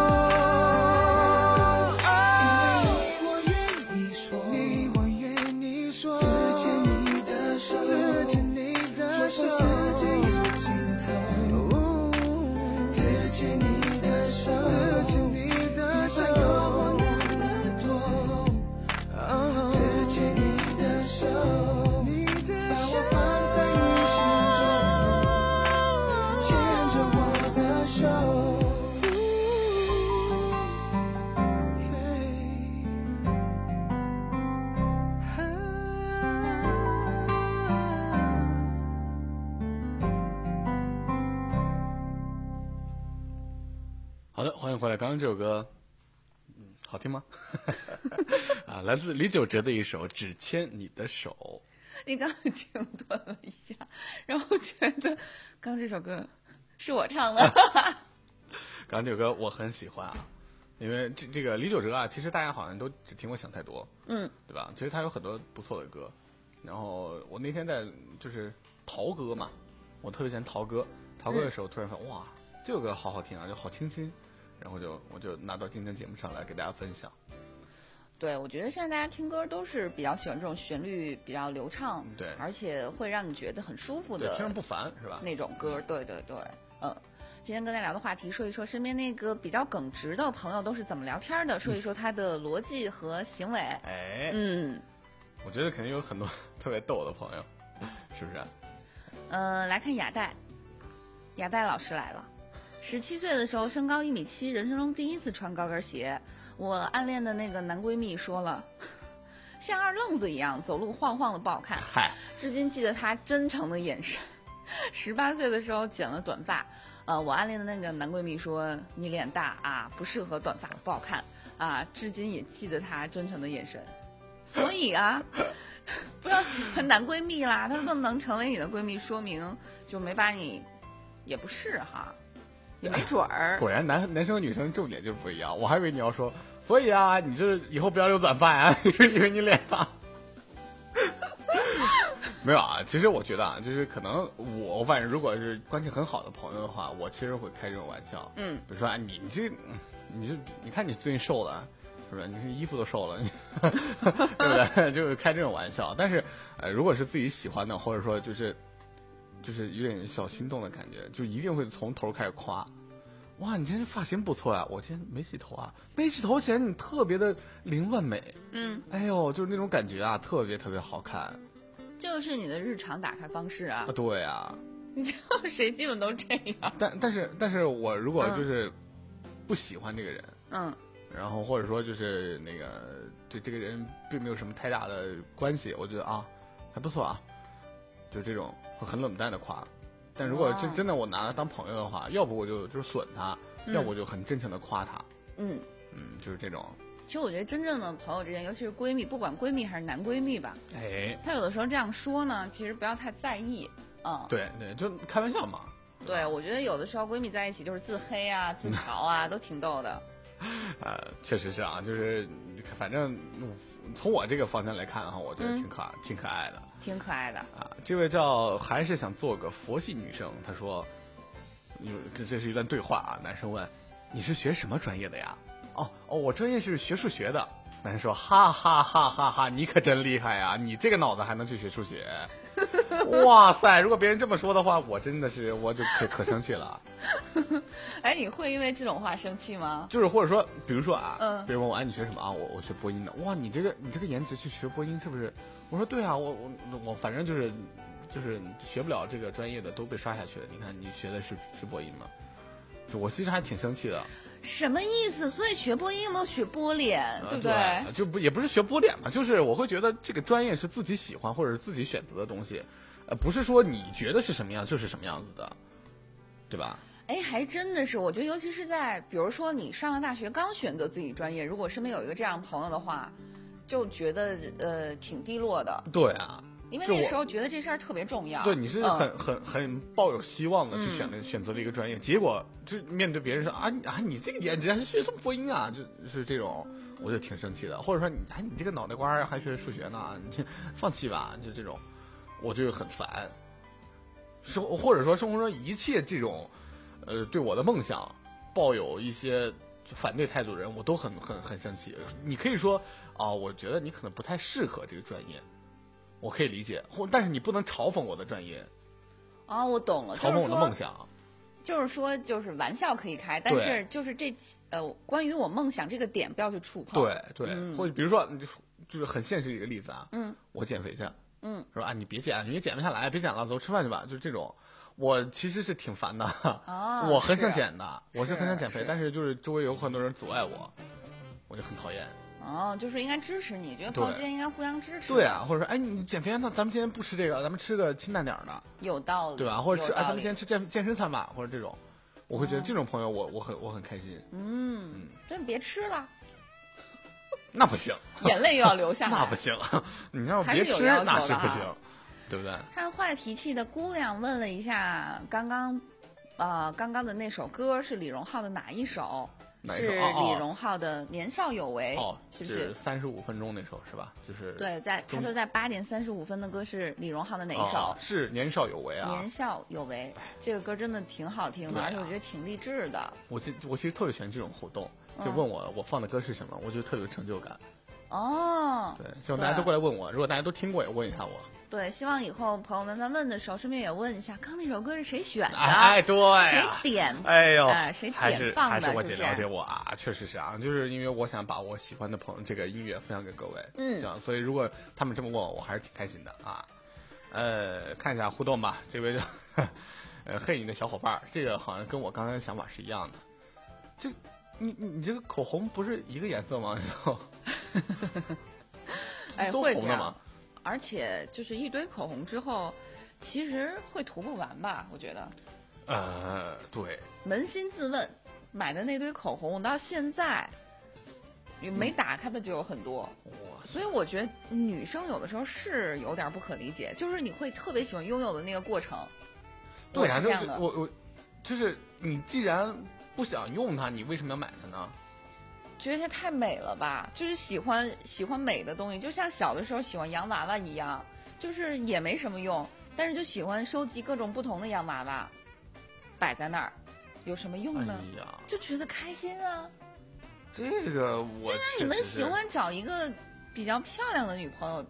因为你我愿意说，你我愿意说，只牵你的手，只牵你的手，就算世界有尽头，只牵你的手，只牵你的手，别怕诱惑那么多，哦，只牵你的手，你的手，把我放在你心中，牵着我的手。 好的，欢迎回来。刚刚这首歌，嗯，好听吗？啊，来自李玖哲的一首《只牵你的手》。 你刚刚停顿了一下，然后觉得刚刚这首歌是我唱的。 刚刚这首歌我很喜欢啊，因为这这个李玖哲啊，其实大家好像都只听过《想太多》， 嗯， 对吧？其实他有很多不错的歌。然后我那天在就是陶歌嘛，我特别喜欢陶歌。陶歌的时候突然发现、嗯、哇，这首歌好好听啊，就好清新。然后就我就拿到今天节目上来给大家分享。 对，我觉得现在大家听歌都是比较喜欢这种旋律比较流畅， 对， 而且会让你觉得很舒服的， 听着不烦是吧？ 那种歌，对对对，嗯。今天跟大家聊的话题，说一说身边那个比较耿直的朋友都是怎么聊天的，说一说他的逻辑和行为。 哎， 嗯， 我觉得肯定有很多特别逗的朋友，是不是？ 嗯、呃，来看雅黛，雅黛老师来了。十七岁的时候，身高一米七，人生中第一次穿高跟鞋。我暗恋的那个男闺蜜说了，像二愣子一样走路晃晃的不好看。 嗨， 至今记得他真诚的眼神。十八岁的时候剪了短发，呃，我暗恋的那个男闺蜜说你脸大啊，不适合短发，不好看啊。至今也记得他真诚的眼神。所以啊，不要喜欢男闺蜜啦，他都能成为你的闺蜜，说明就没把你，也不是哈。也没准儿， 果然男男生女生重点就不一样。我还以为你要说，所以啊，你就是以后不要留短发呀，因为你脸大。没有啊，其实我觉得啊，就是可能我反正如果是关系很好的朋友的话，我其实会开这种玩笑。 嗯， 比如说啊，你你这，你这，你看你最近瘦了，是不是？你这衣服都瘦了，对不对？就是开这种玩笑。但是呃，如果是自己喜欢的，或者说就是就是有点小心动的感觉，就一定会从头开始夸。哇，你今天发型不错啊！我今天没洗头啊，没洗头显得你特别的凌乱美。 嗯， 哎呦，就是那种感觉啊，特别特别好看。 就是你的日常打开方式啊。 啊，对啊。 你知道谁基本都这样。 但但是但是我如果就是不喜欢这个人， 嗯， 然后或者说就是那个对这个人并没有什么太大的关系，我觉得啊还不错啊，就这种会很冷淡的夸。但如果真真的我拿他当朋友的话，要不我就就是损他， 嗯、 要不我就很真诚的夸他。 嗯嗯，就是这种。 其实我觉得真正的朋友之间，尤其是闺蜜，不管闺蜜还是男闺蜜吧， 哎， 他有的时候这样说呢，其实不要太在意。嗯， 对对，就开玩笑嘛。 对，我觉得有的时候闺蜜在一起就是自黑啊、自嘲啊，都挺逗的。 呃，确实是啊，就是反正从我这个方向来看哈，我觉得挺可、嗯、挺可爱的。 挺可爱的啊！这位叫还是想做个佛系女生，她说：“有这这是一段对话啊。”男生问：“你是学什么专业的呀？”哦哦，我专业是学数学的。男生说：“哈哈哈哈哈，你可真厉害呀！你这个脑子还能去学数学？哇塞！如果别人这么说的话，我真的是我就可可生气了。” 哎，你会因为这种话生气吗？ 就是或者说，比如说啊， 嗯， 别人问我，哎，你学什么啊？我我学播音的。哇，你这个你这个颜值去学播音是不是？我说对啊，我我我反正就是就是学不了这个专业的都被刷下去了。你看你学的是是播音吗？就我其实还挺生气的。 什么意思？所以学播音有没有学播脸， 呃、 对不对？ 对，就不也不是学播脸嘛，就是我会觉得这个专业是自己喜欢或者是自己选择的东西，呃，不是说你觉得是什么样就是什么样子的，对吧？ 哎，还真的是，我觉得尤其是在比如说你上了大学刚选择自己专业，如果身边有一个这样的朋友的话，就觉得呃挺低落的。 对啊。 因为那个时候觉得这事儿特别重要， 对，你是很、 嗯、 很很抱有希望的去选了、嗯、选择了一个专业，结果就面对别人说啊啊你这个颜值还是学什么播音啊，就是这种，我就挺生气的。或者说你哎你这个脑袋瓜还学数学呢，你放弃吧，就这种，我就很烦。生或者说生活中一切这种，呃对我的梦想抱有一些反对态度的人，我都很很很生气。你可以说啊、呃，我觉得你可能不太适合这个专业。我可以理解，或但是你不能嘲嘲我的专业。 哦，我懂了， 嘲讽我的梦想。 就是说，就是玩笑可以开，但是就是这呃，关于我梦想这个点不要去触碰。 对对，嗯、或者比如说，就是很现实的一个例子啊， 嗯， 我减肥去， 嗯， 是吧？啊，你别减，你也减不下来，别减了，走吃饭去吧。就是这种，我其实是挺烦的。 哦， 我很想减的， 是我是很想减肥，但是就是周围有很多人阻碍我，我就很讨厌。 哦，就是应该支持你，觉得朋友之间应该互相支持。 对啊，或者说，哎，你减肥，那咱们今天不吃这个，咱们吃个清淡点的， 有道理， 对吧？或者吃，哎，咱们今天吃健健身餐吧，或者这种，我会觉得这种朋友我，我我很我很开心。 嗯嗯，但别吃了， 那不行， 眼泪又要流下来， 那不行，你要别吃那是不行，对不对？ 看坏脾气的姑娘问了一下，刚刚，呃，刚刚的那首歌是李荣浩的哪一首？是李荣浩的《年少有为》， 哦， 是不是？ 三十五分钟那首是吧？就是对，在他说在八点三十五分的歌是李荣浩的哪一首？ 哦、是《年少有为》啊， 《年少有为》这个歌真的挺好听的，啊、而且我觉得挺励志的。 我其我其实特别喜欢这种互动，就问我、嗯、我放的歌是什么，我觉得特别有成就感。 哦， 对，希望大家都过来问我，如果大家都听过，也问一下我。 对，希望以后朋友们在问的时候，顺便也问一下，刚那首歌是谁选的？ 哎，对、啊， 谁点？ 哎呦， 哎，谁点放的？ 还是我姐了解我啊，确实是啊，就是因为我想把我喜欢的朋友这个音乐分享给各位， 嗯， 这样，所以如果他们这么问我，我还是挺开心的啊。呃，看一下互动吧，这位就呃嘿你的小伙伴，这个好像跟我刚才的想法是一样的。这，你你你这个口红不是一个颜色吗？ 哎， 都红的吗？ 而且就是一堆口红之后，其实会涂不完吧？我觉得。 呃，对。 扪心自问，买的那堆口红，我到现在没打开的就有很多。 嗯、 所以我觉得女生有的时候是有点不可理解，就是你会特别喜欢拥有的那个过程。 对啊， 就是我我就是你既然不想用它，你为什么要买它呢？ 觉得它太美了吧，就是喜欢喜欢美的东西，就像小的时候喜欢洋娃娃一样，就是也没什么用，但是就喜欢收集各种不同的洋娃娃，摆在那儿，有什么用呢？ 哎呀， 就觉得开心啊。 这个我就像你们喜欢找一个比较漂亮的女朋友，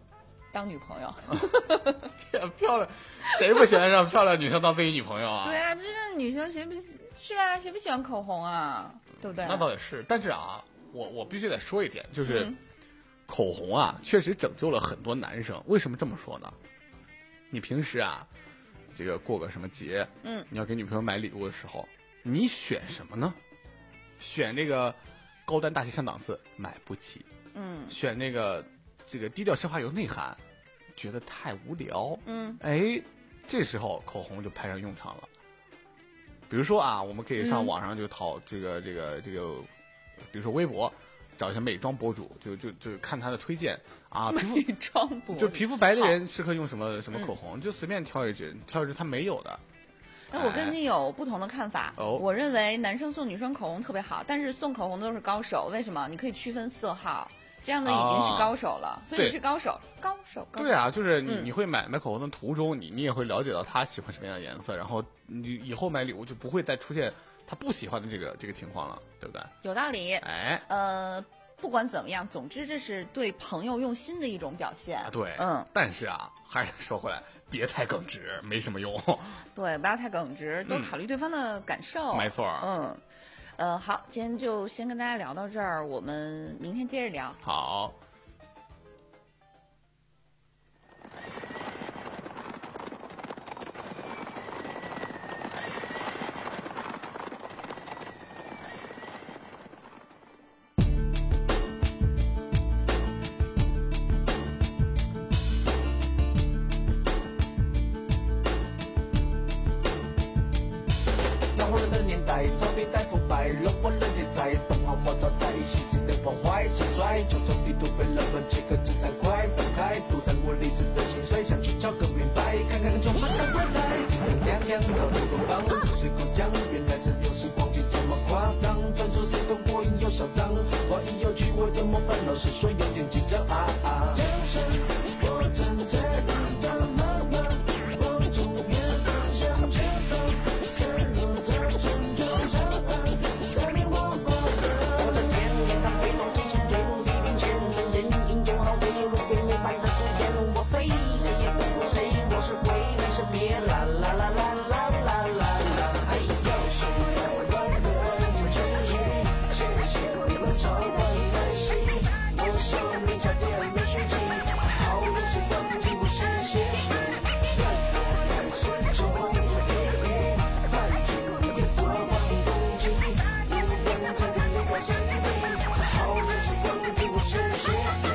当女朋友。 漂亮，谁不喜欢让漂亮女生当自己女朋友啊？ 对啊，这女生谁不是啊？谁不喜欢口红啊？对不对？ 那倒也是，但是啊，我我必须得说一点，就是、 嗯、 口红啊，确实拯救了很多男生。为什么这么说呢？你平时啊，这个过个什么节， 嗯， 你要给女朋友买礼物的时候，你选什么呢？选这个高端大气上档次，买不起。 嗯， 选那个这个低调奢华有内涵，觉得太无聊。 嗯， 哎，这时候口红就派上用场了。比如说啊，我们可以上网上就淘这个、嗯、这个这个，比如说微博，找一些美妆博主，就就就看他的推荐啊。 美妆博主就皮肤白的人适合用什么什么口红，嗯、就随便挑一支，挑一支他没有的。 那我跟你有不同的看法。 哦， 我认为男生送女生口红特别好，但是送口红都是高手。为什么？你可以区分色号，这样的已经是高手了。哦、所以你是高手，高手，高手。 对啊，就是你、 嗯、 你会买买口红的途中，你你也会了解到他喜欢什么样的颜色，然后你以后买礼物就不会再出现他不喜欢的这个这个情况了，对不对？ 有道理。 哎， 呃，不管怎么样，总之这是对朋友用心的一种表现。 啊、对， 嗯。 但是啊，还是说回来。别太耿直，没什么用。 对，不要太耿直，多考虑对方的感受。 嗯、没错。 嗯，呃，好，今天就先跟大家聊到这儿，我们明天接着聊。 好。 草地带腐败，冷漠人也在，东好莫招在，细致的崩坏兴衰，种种地图被人们切割成三块，分开堵塞我历史的心碎，想去找个明白，看看就马上回来，亮亮到处都棒，随口讲，原来这有时光景这么夸张，传说谁懂我应有嚣张，话一有趣我怎么办？老实说有点紧张啊啊！江山我站在人的慢慢，望中远方向前方，散落在村中长安，在你我过的。我在天天看飞龙极限，坠入地平线，瞬间引诱好飞入对面白的之间，我飞谁也不负谁，我是回来是别啦啦啦啦啦啦啦啦，哎呦，是要让我一直去，谢谢你们召唤来袭，我手里差点没虚气，好有时光记我谢谢你，让我开始冲出地狱，派出你的过往攻击，无论在哪里我身体，好有时光记我谢谢你。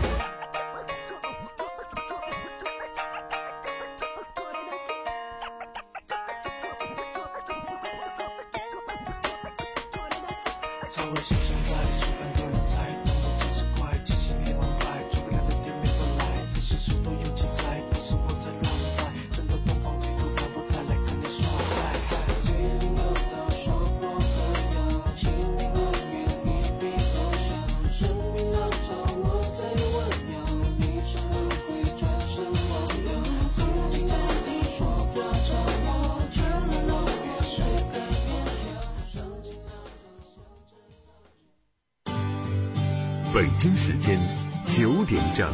作为新生在，书本多人才，动作真是快，气息没完败，诸葛亮的点没本来，这些书都有记载，不是我在乱来，等到东方地图看我再来跟你说嗨。最灵的道说破可要，心灵的愿一笔勾销，生命浪潮我在弯腰，你是轮回转身忘掉，最近找你说不要找我，全然都别谁改变小，伤心了就像这样。 北京时间九点整。